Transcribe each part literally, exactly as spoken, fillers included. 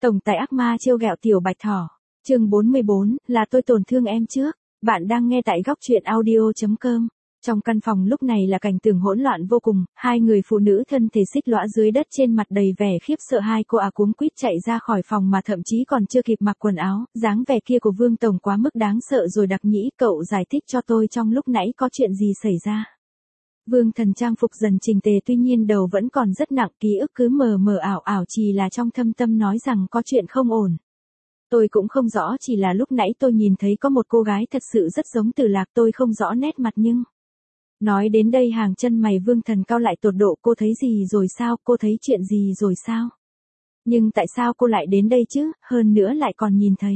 Tổng tài ác ma trêu ghẹo tiểu bạch thỏ. Chương bốn mươi bốn, là tôi tổn thương em trước. Bạn đang nghe tại góc truyện audio chấm com. Trong căn phòng lúc này là cảnh tượng hỗn loạn vô cùng, hai người phụ nữ thân thể xích lõa dưới đất trên mặt đầy vẻ khiếp sợ, hai cô ả cuống quýt chạy ra khỏi phòng mà thậm chí còn chưa kịp mặc quần áo, dáng vẻ kia của Vương Tổng quá mức đáng sợ rồi. Đặc Nhĩ, cậu giải thích cho tôi trong lúc nãy có chuyện gì xảy ra. Vương Thần trang phục dần chỉnh tề, tuy nhiên đầu vẫn còn rất nặng, ký ức cứ mờ mờ ảo ảo, chỉ là trong thâm tâm nói rằng có chuyện không ổn. Tôi cũng không rõ, chỉ là lúc nãy tôi nhìn thấy có một cô gái thật sự rất giống Tử Lạc, tôi không rõ nét mặt nhưng... Nói đến đây hàng chân mày Vương Thần cau lại tột độ. Cô thấy gì rồi sao, cô thấy chuyện gì rồi sao? Nhưng tại sao cô lại đến đây chứ, hơn nữa lại còn nhìn thấy?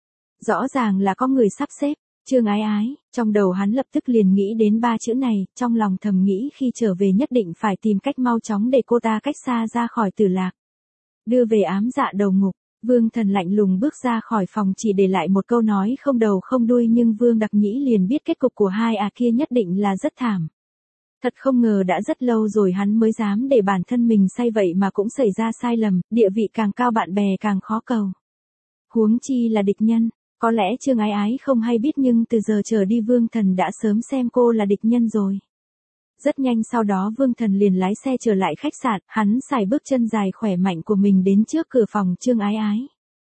Rõ ràng là có người sắp xếp. Trương Ái Ái, trong đầu hắn lập tức liền nghĩ đến ba chữ này, trong lòng thầm nghĩ khi trở về nhất định phải tìm cách mau chóng để cô ta cách xa ra khỏi Tử Lạc. Đưa về ám dạ đầu ngục. Vương Thần lạnh lùng bước ra khỏi phòng, chỉ để lại một câu nói không đầu không đuôi, nhưng Vương Đặc Nhĩ liền biết kết cục của hai à kia nhất định là rất thảm. Thật không ngờ đã rất lâu rồi hắn mới dám để bản thân mình say vậy mà cũng xảy ra sai lầm, địa vị càng cao bạn bè càng khó cầu. Huống chi là địch nhân, có lẽ Trương Ái Ái không hay biết nhưng từ giờ trở đi Vương Thần đã sớm xem cô là địch nhân rồi. Rất nhanh sau đó Vương Thần liền lái xe trở lại khách sạn, hắn sải bước chân dài khỏe mạnh của mình đến trước cửa phòng Trương Ái Ái.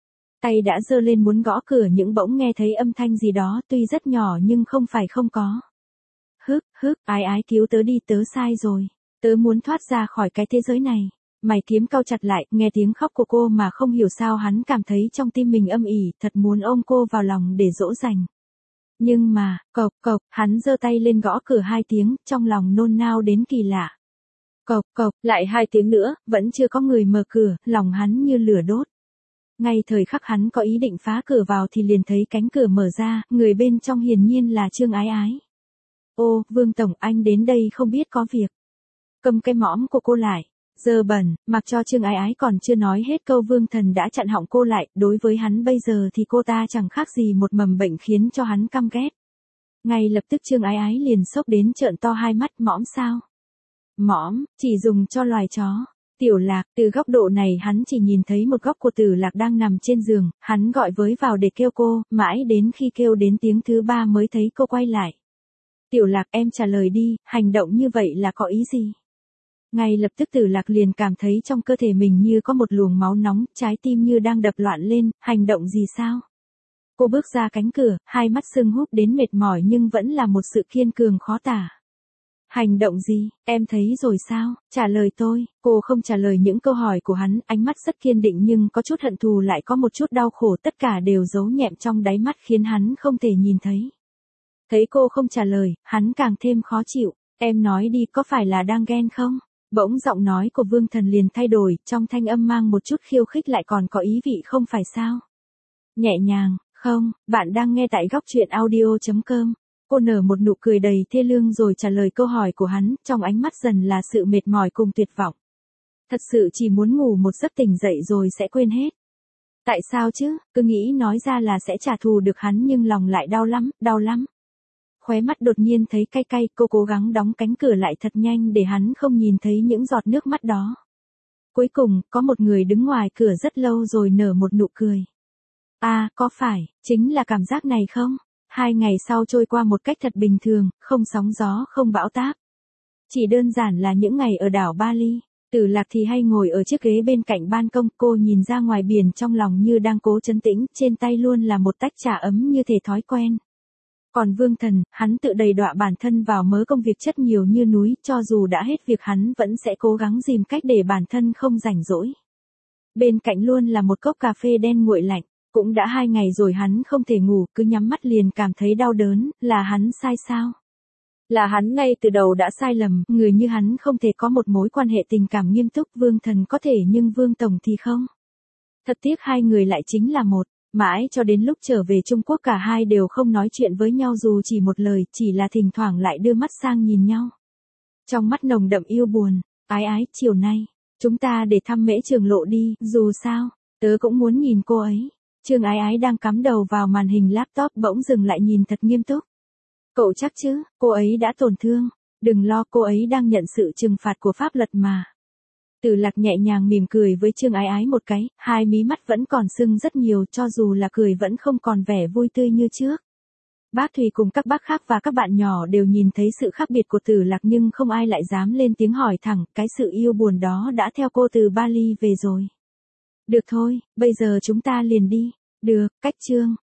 Tay đã giơ lên muốn gõ cửa nhưng bỗng nghe thấy âm thanh gì đó, tuy rất nhỏ nhưng không phải không có. Hức, hức, Ái Ái cứu tớ đi, tớ sai rồi. Tớ muốn thoát ra khỏi cái thế giới này. Mày kiếm cau chặt lại, nghe tiếng khóc của cô mà không hiểu sao hắn cảm thấy trong tim mình âm ỉ, thật muốn ôm cô vào lòng để dỗ dành. Nhưng mà, cộc cộc, hắn giơ tay lên gõ cửa hai tiếng, trong lòng nôn nao đến kỳ lạ. Cộc cộc, lại hai tiếng nữa, vẫn chưa có người mở cửa, lòng hắn như lửa đốt. Ngay thời khắc hắn có ý định phá cửa vào thì liền thấy cánh cửa mở ra, người bên trong hiển nhiên là Trương Ái Ái. Ô, Vương Tổng, anh đến đây không biết có việc. Cầm cái mõm của cô lại. Dơ bẩn, mặc cho Trương Ái Ái còn chưa nói hết câu Vương Thần đã chặn họng cô lại, đối với hắn bây giờ thì cô ta chẳng khác gì một mầm bệnh khiến cho hắn căm ghét. Ngay lập tức Trương Ái Ái liền sốc đến trợn to hai mắt. Mõm sao? Mõm, chỉ dùng cho loài chó. Tiểu Lạc, từ góc độ này hắn chỉ nhìn thấy một góc của Tử Lạc đang nằm trên giường, hắn gọi với vào để kêu cô, mãi đến khi kêu đến tiếng thứ ba mới thấy cô quay lại. Tiểu Lạc, em trả lời đi, hành động như vậy là có ý gì? Ngay lập tức Tử Lạc liền cảm thấy trong cơ thể mình như có một luồng máu nóng, trái tim như đang đập loạn lên, hành động gì sao? Cô bước ra cánh cửa, hai mắt sưng húp đến mệt mỏi nhưng vẫn là một sự kiên cường khó tả. Hành động gì, em thấy rồi sao? Trả lời tôi. Cô không trả lời những câu hỏi của hắn, ánh mắt rất kiên định nhưng có chút hận thù lại có một chút đau khổ, tất cả đều giấu nhẹm trong đáy mắt khiến hắn không thể nhìn thấy. Thấy cô không trả lời, hắn càng thêm khó chịu. Em nói đi, có phải là đang ghen không? Bỗng giọng nói của Vương Thần liền thay đổi, trong thanh âm mang một chút khiêu khích lại còn có ý vị không phải sao? Nhẹ nhàng, không, bạn đang nghe tại góc truyện audio chấm com. Cô nở một nụ cười đầy thê lương rồi trả lời câu hỏi của hắn, trong ánh mắt dần là sự mệt mỏi cùng tuyệt vọng. Thật sự chỉ muốn ngủ một giấc tỉnh dậy rồi sẽ quên hết. Tại sao chứ, cứ nghĩ nói ra là sẽ trả thù được hắn nhưng lòng lại đau lắm, đau lắm. Khóe mắt đột nhiên thấy cay cay, cô cố gắng đóng cánh cửa lại thật nhanh để hắn không nhìn thấy những giọt nước mắt đó. Cuối cùng, có một người đứng ngoài cửa rất lâu rồi nở một nụ cười. À, có phải, chính là cảm giác này không? Hai ngày sau trôi qua một cách thật bình thường, không sóng gió, không bão táp. Chỉ đơn giản là những ngày ở đảo Bali, Tử Lạc thì hay ngồi ở chiếc ghế bên cạnh ban công, cô nhìn ra ngoài biển trong lòng như đang cố trấn tĩnh, trên tay luôn là một tách trà ấm như thể thói quen. Còn Vương Thần, hắn tự đầy đọa bản thân vào mớ công việc chất nhiều như núi, cho dù đã hết việc hắn vẫn sẽ cố gắng tìm cách để bản thân không rảnh rỗi. Bên cạnh luôn là một cốc cà phê đen nguội lạnh, cũng đã hai ngày rồi hắn không thể ngủ, cứ nhắm mắt liền cảm thấy đau đớn, là hắn sai sao? Là hắn ngay từ đầu đã sai lầm, người như hắn không thể có một mối quan hệ tình cảm nghiêm túc, Vương Thần có thể nhưng Vương Tổng thì không. Thật tiếc hai người lại chính là một. Mãi cho đến lúc trở về Trung Quốc cả hai đều không nói chuyện với nhau dù chỉ một lời, chỉ là thỉnh thoảng lại đưa mắt sang nhìn nhau. Trong mắt nồng đậm yêu buồn. Ái Ái, chiều nay, chúng ta để thăm Mễ Trường Lộ đi, dù sao, tớ cũng muốn nhìn cô ấy. Trương Ái Ái đang cắm đầu vào màn hình laptop bỗng dừng lại nhìn thật nghiêm túc. Cậu chắc chứ, cô ấy đã tổn thương, đừng lo, cô ấy đang nhận sự trừng phạt của pháp luật mà. Từ Lạc nhẹ nhàng mỉm cười với Trương Ái Ái một cái, hai mí mắt vẫn còn sưng rất nhiều cho dù là cười vẫn không còn vẻ vui tươi như trước. Bác Thùy cùng các bác khác và các bạn nhỏ đều nhìn thấy sự khác biệt của Từ Lạc nhưng không ai lại dám lên tiếng hỏi thẳng, cái sự yêu buồn đó đã theo cô từ Bali về rồi. Được thôi, bây giờ chúng ta liền đi. Được, cách Trương.